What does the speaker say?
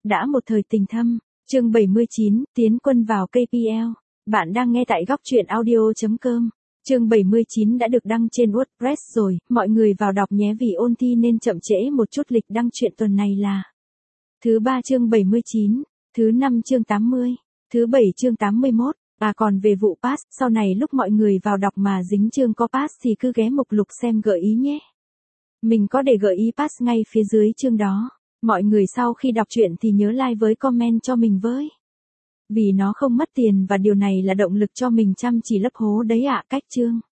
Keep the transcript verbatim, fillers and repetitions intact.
Đã một thời tình thâm, chương bảy mươi chín, tiến quân vào ca pê lờ. Bạn đang nghe tại góc truyện audio chấm com. Chương bảy mươi chín đã được đăng trên WordPress rồi, mọi người vào đọc nhé vì ôn thi nên chậm trễ một chút. Lịch đăng truyện tuần này là thứ ba chương bảy mươi chín, thứ năm chương tám mươi, thứ bảy chương tám mươi mốt. À còn về vụ pass, sau này lúc mọi người vào đọc mà dính chương có pass thì cứ ghé mục lục xem gợi ý nhé. Mình có để gợi ý pass ngay phía dưới chương đó. Mọi người sau khi đọc truyện thì nhớ like với comment cho mình với. Vì nó không mất tiền và điều này là động lực cho mình chăm chỉ lấp hố đấy ạ. Cách chương.